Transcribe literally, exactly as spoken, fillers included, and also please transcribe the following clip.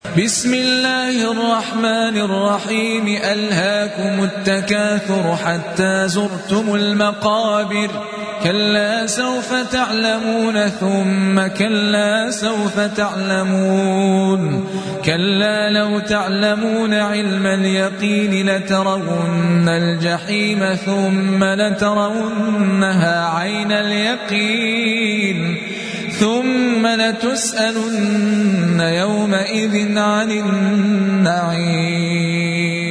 بسم الله الرحمن الرحيم ألهاكم التكاثر حتى زرتم المقابر كلا سوف تعلمون ثم كلا سوف تعلمون كلا لو تعلمون علم اليقين لترون الجحيم ثم لترونها عين اليقين ثم لتسألن يومئذ عن النعيم.